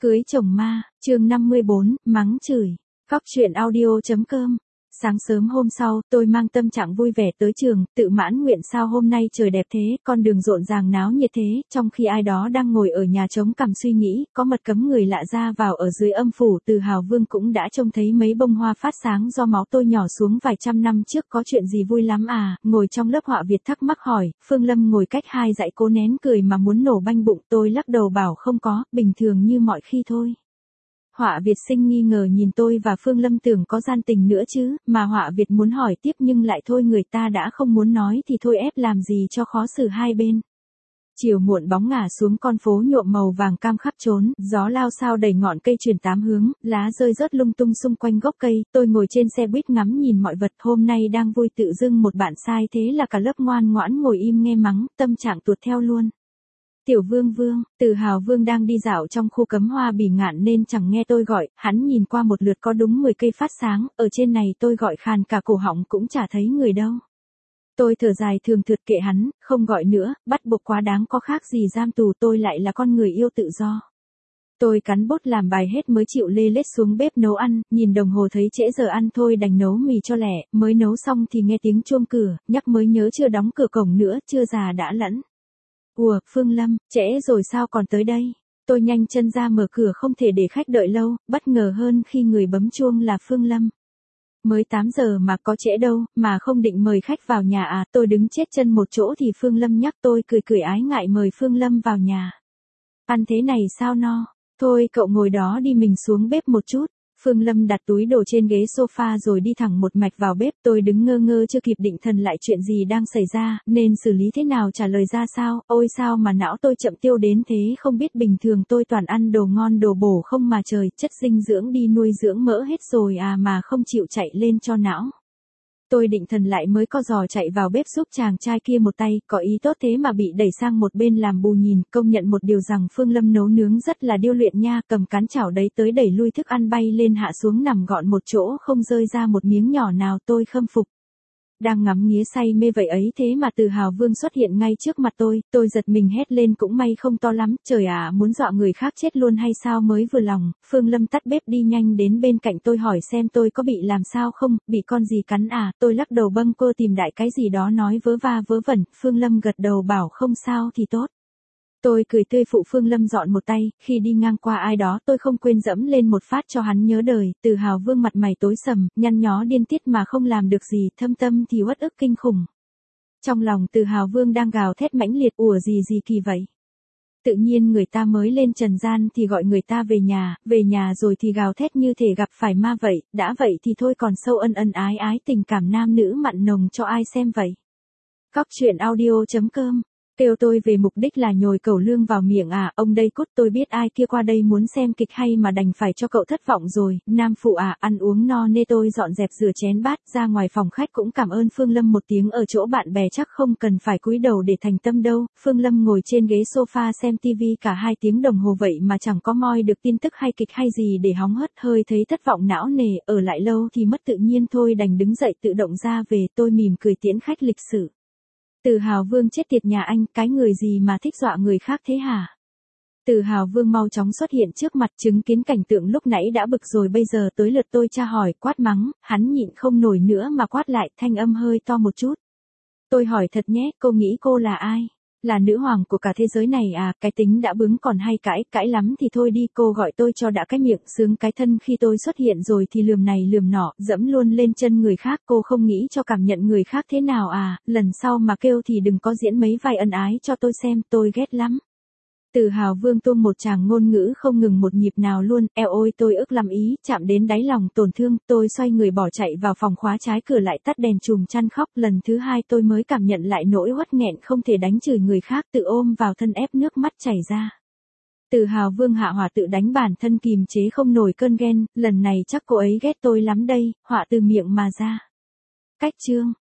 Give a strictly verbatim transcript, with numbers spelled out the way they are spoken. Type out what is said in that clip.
Cưới chồng ma, chương năm mươi bốn, mắng chửi. Cóc truyện audio chấm com. Sáng sớm hôm sau, tôi mang tâm trạng vui vẻ tới trường, tự mãn nguyện sao hôm nay trời đẹp thế, con đường rộn ràng náo nhiệt thế, trong khi ai đó đang ngồi ở nhà trống cằm suy nghĩ, có mật cấm người lạ ra vào ở dưới âm phủ. Từ Hào Vương cũng đã trông thấy mấy bông hoa phát sáng do máu tôi nhỏ xuống vài trăm năm trước, có chuyện gì vui lắm à? Ngồi trong lớp họa Việt thắc mắc hỏi, Phương Lâm ngồi cách hai dãy cố nén cười mà muốn nổ banh bụng. Tôi lắc đầu bảo không có, bình thường như mọi khi thôi. Họa Việt sinh nghi ngờ nhìn tôi và Phương Lâm, tưởng có gian tình nữa chứ, mà Họa Việt muốn hỏi tiếp nhưng lại thôi, người ta đã không muốn nói thì thôi, ép làm gì cho khó xử hai bên. Chiều muộn bóng ngả xuống, con phố nhuộm màu vàng cam khắp trốn, gió lao sao đầy ngọn cây chuyển tám hướng, lá rơi rớt lung tung xung quanh gốc cây. Tôi ngồi trên xe buýt ngắm nhìn mọi vật, hôm nay đang vui tự dưng một bạn sai, thế là cả lớp ngoan ngoãn ngồi im nghe mắng, tâm trạng tuột theo luôn. Tiểu Vương Vương, Từ Hào Vương đang đi dạo trong khu cấm hoa Bỉ Ngạn nên chẳng nghe tôi gọi, hắn nhìn qua một lượt có đúng mười cây phát sáng, ở trên này tôi gọi khàn cả cổ họng cũng chả thấy người đâu. Tôi thở dài thường thượt kệ hắn, không gọi nữa, bắt buộc quá đáng, có khác gì giam tù, tôi lại là con người yêu tự do. Tôi cắn bút làm bài hết mới chịu lê lết xuống bếp nấu ăn, nhìn đồng hồ thấy trễ giờ ăn thôi đành nấu mì cho lẹ, mới nấu xong thì nghe tiếng chuông cửa, nhắc mới nhớ chưa đóng cửa cổng nữa, chưa già đã lẫn. Ủa, Phương Lâm, trễ rồi sao còn tới đây? Tôi nhanh chân ra mở cửa, không thể để khách đợi lâu, bất ngờ hơn khi người bấm chuông là Phương Lâm. Mới tám giờ mà có trễ đâu, mà không định mời khách vào nhà à? Tôi đứng chết chân một chỗ thì Phương Lâm nhắc tôi, cười cười ái ngại mời Phương Lâm vào nhà. Ăn thế này sao no? Thôi cậu ngồi đó đi, mình xuống bếp một chút. Phương Lâm đặt túi đồ trên ghế sofa rồi đi thẳng một mạch vào bếp. Tôi đứng ngơ ngơ chưa kịp định thần lại chuyện gì đang xảy ra, nên xử lý thế nào, trả lời ra sao. Ôi sao mà não tôi chậm tiêu đến thế, không biết bình thường tôi toàn ăn đồ ngon đồ bổ không mà trời, chất dinh dưỡng đi nuôi dưỡng mỡ hết rồi à mà không chịu chạy lên cho não. Tôi định thần lại mới co giò chạy vào bếp giúp chàng trai kia một tay, có ý tốt thế mà bị đẩy sang một bên làm bù nhìn. Công nhận một điều rằng Phương Lâm nấu nướng rất là điêu luyện nha, cầm cán chảo đấy tới đẩy lui thức ăn bay lên hạ xuống nằm gọn một chỗ không rơi ra một miếng nhỏ nào, tôi khâm phục. Đang ngắm nghía say mê vậy ấy thế mà Từ Hào Vương xuất hiện ngay trước mặt tôi, tôi giật mình hét lên, cũng may không to lắm, trời ạ, à, muốn dọa người khác chết luôn hay sao mới vừa lòng. Phương Lâm tắt bếp đi nhanh đến bên cạnh tôi hỏi xem tôi có bị làm sao không, bị con gì cắn à? Tôi lắc đầu bâng quơ tìm đại cái gì đó nói vớ va vớ vẩn. Phương Lâm gật đầu bảo không sao thì tốt. Tôi cười tươi phụ Phương Lâm dọn một tay, khi đi ngang qua ai đó tôi không quên dẫm lên một phát cho hắn nhớ đời. Từ Hào Vương mặt mày tối sầm, nhăn nhó điên tiết mà không làm được gì, thâm tâm thì uất ức kinh khủng. Trong lòng Từ Hào Vương đang gào thét mãnh liệt, ủa gì gì kỳ vậy? Tự nhiên người ta mới lên trần gian thì gọi người ta về nhà, về nhà rồi thì gào thét như thể gặp phải ma vậy, đã vậy thì thôi còn sâu ân ân ái ái, tình cảm nam nữ mặn nồng cho ai xem vậy? Cóc truyện audio chấm com. Kêu tôi về mục đích là nhồi cẩu lương vào miệng à? Ông đây cút, tôi biết ai kia qua đây muốn xem kịch hay mà đành phải cho cậu thất vọng rồi. Nam phụ à, ăn uống no nê. Tôi dọn dẹp rửa chén bát ra ngoài phòng khách cũng cảm ơn Phương Lâm một tiếng, ở chỗ bạn bè chắc không cần phải cúi đầu để thành tâm đâu. Phương Lâm ngồi trên ghế sofa xem tivi cả hai tiếng đồng hồ vậy mà chẳng có moi được tin tức hay kịch hay gì để hóng hớt, hơi thấy thất vọng não nề, ở lại lâu thì mất tự nhiên thôi đành đứng dậy tự động ra về. Tôi mỉm cười tiễn khách lịch sự. Từ Hào Vương chết tiệt nhà anh, cái người gì mà thích dọa người khác thế hả? Từ Hào Vương mau chóng xuất hiện trước mặt, chứng kiến cảnh tượng lúc nãy đã bực rồi bây giờ tới lượt tôi tra hỏi, quát mắng, hắn nhịn không nổi nữa mà quát lại, thanh âm hơi to một chút. Tôi hỏi thật nhé, cô nghĩ cô là ai? Là nữ hoàng của cả thế giới này à? Cái tính đã bướng còn hay cãi, cãi lắm thì thôi đi, cô gọi tôi cho đã cái miệng, sướng cái thân khi tôi xuất hiện rồi thì lườm này lườm nọ, dẫm luôn lên chân người khác, cô không nghĩ cho cảm nhận người khác thế nào à? Lần sau mà kêu thì đừng có diễn mấy vai ân ái cho tôi xem, tôi ghét lắm. Từ Hào Vương tuông một tràng ngôn ngữ không ngừng một nhịp nào luôn, eo ôi tôi ức làm ý, chạm đến đáy lòng tổn thương. Tôi xoay người bỏ chạy vào phòng, khóa trái cửa lại, tắt đèn, chùm chăn khóc. Lần thứ hai tôi mới cảm nhận lại nỗi uất nghẹn không thể đánh chửi người khác, tự ôm vào thân ép nước mắt chảy ra. Từ Hào Vương hạ hỏa tự đánh bản thân, kìm chế không nổi cơn ghen, lần này chắc cô ấy ghét tôi lắm đây, họa từ miệng mà ra. Cách chương